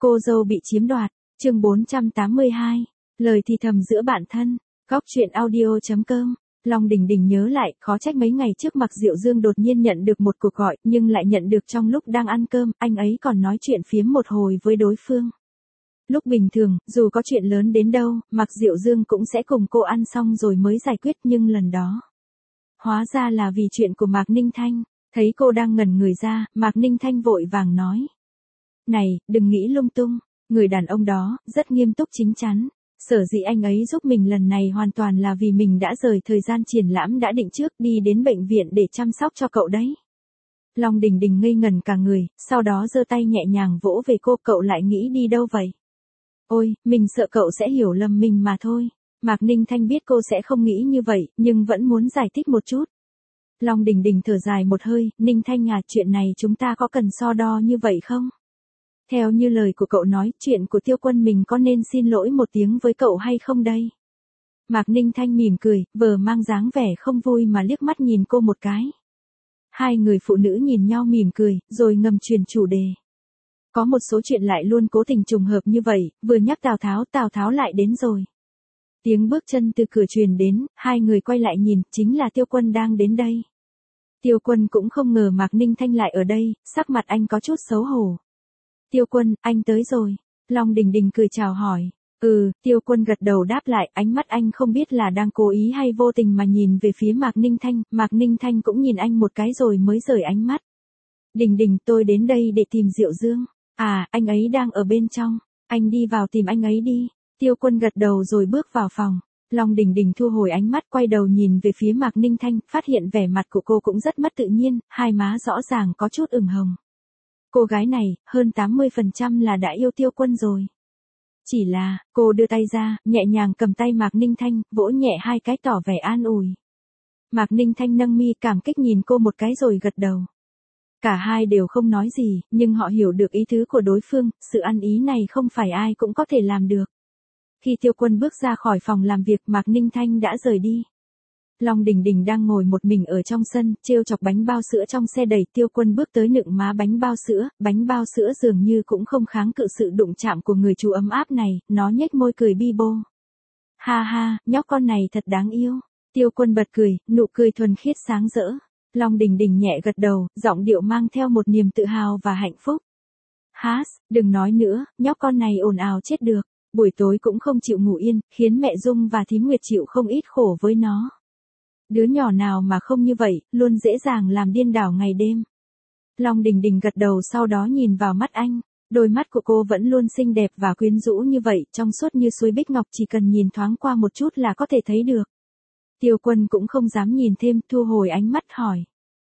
Cô dâu bị chiếm đoạt, chương 482, lời thì thầm giữa bạn thân, góc truyện audio.com. Long Đình Đình nhớ lại, khó trách mấy ngày trước Mạc Diệu Dương đột nhiên nhận được một cuộc gọi, nhưng lại nhận được trong lúc đang ăn cơm, anh ấy còn nói chuyện phiếm một hồi với đối phương. Lúc bình thường, dù có chuyện lớn đến đâu, Mạc Diệu Dương cũng sẽ cùng cô ăn xong rồi mới giải quyết, nhưng lần đó, hóa ra là vì chuyện của Mạc Ninh Thanh. Thấy cô đang ngẩn người ra, Mạc Ninh Thanh vội vàng nói. Này, đừng nghĩ lung tung, người đàn ông đó, rất nghiêm túc chín chắn. Sở dĩ anh ấy giúp mình lần này hoàn toàn là vì mình đã rời thời gian triển lãm đã định trước đi đến bệnh viện để chăm sóc cho cậu đấy. Long Đình Đình ngây ngẩn cả người, sau đó giơ tay nhẹ nhàng vỗ về cô, cậu lại nghĩ đi đâu vậy? Ôi, mình sợ cậu sẽ hiểu lầm mình mà thôi. Mạc Ninh Thanh biết cô sẽ không nghĩ như vậy, nhưng vẫn muốn giải thích một chút. Long Đình Đình thở dài một hơi, Ninh Thanh à, chuyện này chúng ta có cần so đo như vậy không? Theo như lời của cậu nói, chuyện của Tiêu Quân mình có nên xin lỗi một tiếng với cậu hay không đây? Mạc Ninh Thanh mỉm cười, vờ mang dáng vẻ không vui mà liếc mắt nhìn cô một cái. Hai người phụ nữ nhìn nhau mỉm cười, rồi ngầm chuyển chủ đề. Có một số chuyện lại luôn cố tình trùng hợp như vậy, vừa nhắc Tào Tháo lại đến rồi. Tiếng bước chân từ cửa truyền đến, hai người quay lại nhìn, chính là Tiêu Quân đang đến đây. Tiêu Quân cũng không ngờ Mạc Ninh Thanh lại ở đây, sắc mặt anh có chút xấu hổ. Tiêu Quân, anh tới rồi. Long Đình Đình cười chào hỏi. Tiêu Quân gật đầu đáp lại, ánh mắt anh không biết là đang cố ý hay vô tình mà nhìn về phía Mạc Ninh Thanh. Mạc Ninh Thanh cũng nhìn anh một cái rồi mới rời ánh mắt. Đình Đình, tôi đến đây để tìm Diệu Dương. À, anh ấy đang ở bên trong. Anh đi vào tìm anh ấy đi. Tiêu Quân gật đầu rồi bước vào phòng. Long Đình Đình thu hồi ánh mắt, quay đầu nhìn về phía Mạc Ninh Thanh, phát hiện vẻ mặt của cô cũng rất mất tự nhiên, hai má rõ ràng có chút ửng hồng. Cô gái này, hơn 80% là đã yêu Tiêu Quân rồi. Chỉ là, cô đưa tay ra, nhẹ nhàng cầm tay Mạc Ninh Thanh, vỗ nhẹ hai cái tỏ vẻ an ủi. Mạc Ninh Thanh nâng mi cảm kích nhìn cô một cái rồi gật đầu. Cả hai đều không nói gì, nhưng họ hiểu được ý tứ của đối phương, sự ăn ý này không phải ai cũng có thể làm được. Khi Tiêu Quân bước ra khỏi phòng làm việc, Mạc Ninh Thanh đã rời đi. Long Đình Đình đang ngồi một mình ở trong sân, trêu chọc bánh bao sữa trong xe đẩy. Tiêu Quân bước tới nựng má bánh bao sữa dường như cũng không kháng cự sự đụng chạm của người chú ấm áp này, nó nhếch môi cười bi bô. Ha ha, nhóc con này thật đáng yêu. Tiêu Quân bật cười, nụ cười thuần khiết sáng rỡ. Long Đình Đình nhẹ gật đầu, giọng điệu mang theo một niềm tự hào và hạnh phúc. Đừng nói nữa, nhóc con này ồn ào chết được. Buổi tối cũng không chịu ngủ yên, khiến mẹ Dung và thím Nguyệt chịu không ít khổ với nó. Đứa nhỏ nào mà không như vậy, luôn dễ dàng làm điên đảo ngày đêm. Long Đình Đình gật đầu, sau đó nhìn vào mắt anh. Đôi mắt của cô vẫn luôn xinh đẹp và quyến rũ như vậy, trong suốt như suối bích ngọc, chỉ cần nhìn thoáng qua một chút là có thể thấy được. Tiêu Quân cũng không dám nhìn thêm, thu hồi ánh mắt hỏi.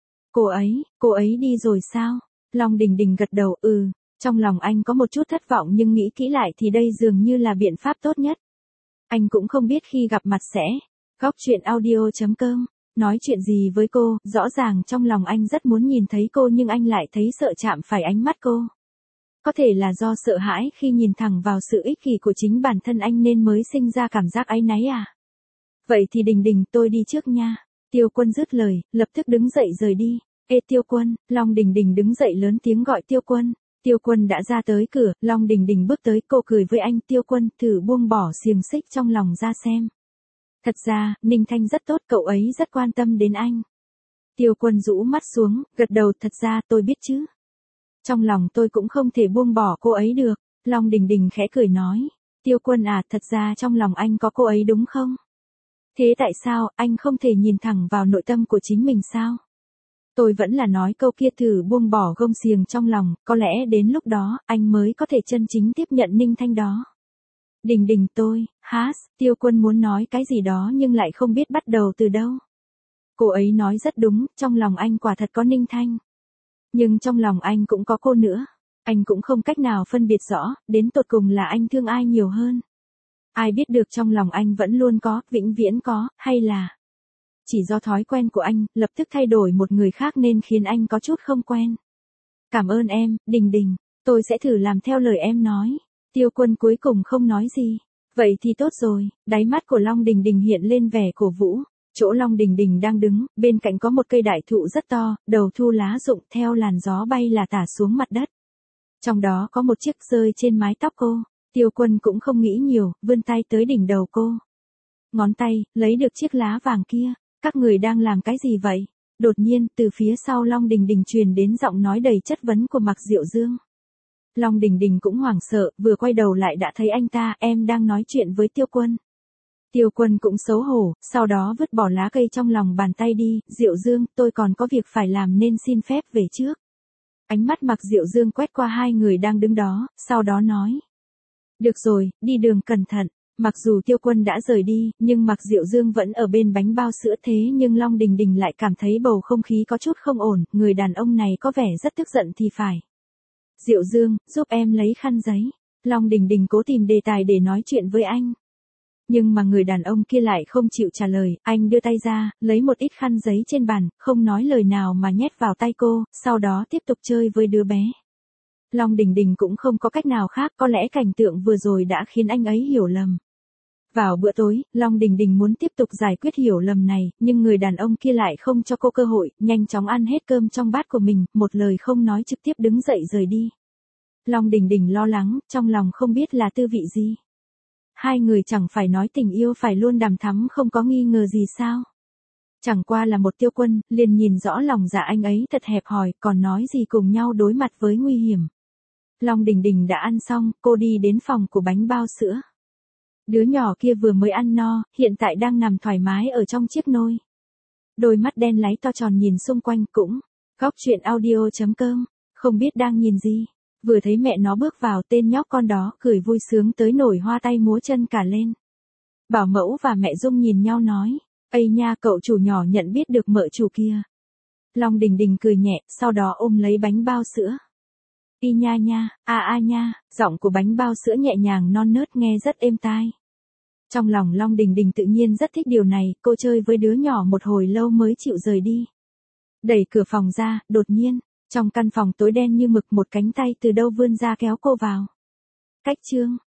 Cô ấy đi rồi sao? Long Đình Đình gật đầu, Trong lòng anh có một chút thất vọng, nhưng nghĩ kỹ lại thì đây dường như là biện pháp tốt nhất. Anh cũng không biết khi gặp mặt sẽ. Góc truyện audio.com. Nói chuyện gì với cô, rõ ràng trong lòng anh rất muốn nhìn thấy cô nhưng anh lại thấy sợ chạm phải ánh mắt cô. Có thể là do sợ hãi khi nhìn thẳng vào sự ích kỷ của chính bản thân anh nên mới sinh ra cảm giác áy náy à? Vậy thì Đình Đình, tôi đi trước nha. Tiêu Quân dứt lời, lập tức đứng dậy rời đi. Ê Tiêu Quân, Long Đình Đình đứng dậy lớn tiếng gọi Tiêu Quân. Tiêu Quân đã ra tới cửa, Long Đình Đình bước tới, cô cười với anh. Tiêu Quân, thử buông bỏ xiềng xích trong lòng ra xem. Thật ra, Ninh Thanh rất tốt, cậu ấy rất quan tâm đến anh. Tiêu Quân rũ mắt xuống, gật đầu, thật ra tôi biết chứ. Trong lòng tôi cũng không thể buông bỏ cô ấy được. Long Đình Đình khẽ cười nói. Tiêu Quân à, thật ra trong lòng anh có cô ấy đúng không? Thế tại sao, anh không thể nhìn thẳng vào nội tâm của chính mình sao? Tôi vẫn là nói câu kia, thử buông bỏ gông xiềng trong lòng, có lẽ đến lúc đó, anh mới có thể chân chính tiếp nhận Ninh Thanh đó. Đình Đình Tiêu Quân muốn nói cái gì đó nhưng lại không biết bắt đầu từ đâu. Cô ấy nói rất đúng, trong lòng anh quả thật có Ninh Thanh. Nhưng trong lòng anh cũng có cô nữa. Anh cũng không cách nào phân biệt rõ, đến tột cùng là anh thương ai nhiều hơn. Ai biết được trong lòng anh vẫn luôn có, vĩnh viễn có, hay là chỉ do thói quen của anh, lập tức thay đổi một người khác nên khiến anh có chút không quen. Cảm ơn em, Đình Đình, tôi sẽ thử làm theo lời em nói. Tiêu Quân cuối cùng không nói gì. Vậy thì tốt rồi, đáy mắt của Long Đình Đình hiện lên vẻ cổ vũ. Chỗ Long Đình Đình đang đứng, bên cạnh có một cây đại thụ rất to, đầu thu lá rụng theo làn gió bay là tả xuống mặt đất. Trong đó có một chiếc rơi trên mái tóc cô. Tiêu Quân cũng không nghĩ nhiều, vươn tay tới đỉnh đầu cô. Ngón tay, lấy được chiếc lá vàng kia. Các người đang làm cái gì vậy? Đột nhiên, từ phía sau Long Đình Đình truyền đến giọng nói đầy chất vấn của Mạc Diệu Dương. Long Đình Đình cũng hoảng sợ, vừa quay đầu lại đã thấy anh ta, em đang nói chuyện với Tiêu Quân. Tiêu Quân cũng xấu hổ, sau đó vứt bỏ lá cây trong lòng bàn tay đi, Diệu Dương, tôi còn có việc phải làm nên xin phép về trước. Ánh mắt Mạc Diệu Dương quét qua hai người đang đứng đó, sau đó nói. Được rồi, đi đường cẩn thận. Mặc dù Tiêu Quân đã rời đi, nhưng Mạc Diệu Dương vẫn ở bên bánh bao sữa thế nhưng Long Đình Đình lại cảm thấy bầu không khí có chút không ổn, người đàn ông này có vẻ rất tức giận thì phải. Diệu Dương, giúp em lấy khăn giấy. Long Đình Đình cố tìm đề tài để nói chuyện với anh. Nhưng mà người đàn ông kia lại không chịu trả lời, anh đưa tay ra, lấy một ít khăn giấy trên bàn, không nói lời nào mà nhét vào tay cô, sau đó tiếp tục chơi với đứa bé. Long Đình Đình cũng không có cách nào khác, có lẽ cảnh tượng vừa rồi đã khiến anh ấy hiểu lầm. Vào bữa tối, Long Đình Đình muốn tiếp tục giải quyết hiểu lầm này, nhưng người đàn ông kia lại không cho cô cơ hội, nhanh chóng ăn hết cơm trong bát của mình, một lời không nói trực tiếp đứng dậy rời đi. Long Đình Đình lo lắng, trong lòng không biết là tư vị gì. Hai người chẳng phải nói tình yêu phải luôn đằm thắm không có nghi ngờ gì sao. Chẳng qua là một Tiêu Quân, liền nhìn rõ lòng dạ anh ấy thật hẹp hòi, còn nói gì cùng nhau đối mặt với nguy hiểm. Long Đình Đình đã ăn xong, cô đi đến phòng của bánh bao sữa. Đứa nhỏ kia vừa mới ăn no, hiện tại đang nằm thoải mái ở trong chiếc nôi. Đôi mắt đen láy to tròn nhìn xung quanh cũng. Góc truyện audio.com, không biết đang nhìn gì. Vừa thấy mẹ nó bước vào, tên nhóc con đó cười vui sướng tới nổi hoa tay múa chân cả lên. Bảo mẫu và mẹ Dung nhìn nhau nói. Ây nha, cậu chủ nhỏ nhận biết được mợ chủ kia. Long Đình Đình cười nhẹ, sau đó ôm lấy bánh bao sữa. Y nha nha, a nha, giọng của bánh bao sữa nhẹ nhàng non nớt nghe rất êm tai. Trong lòng Long Đình Đình tự nhiên rất thích điều này, cô chơi với đứa nhỏ một hồi lâu mới chịu rời đi. Đẩy cửa phòng ra, đột nhiên, trong căn phòng tối đen như mực một cánh tay từ đâu vươn ra kéo cô vào. Cách chương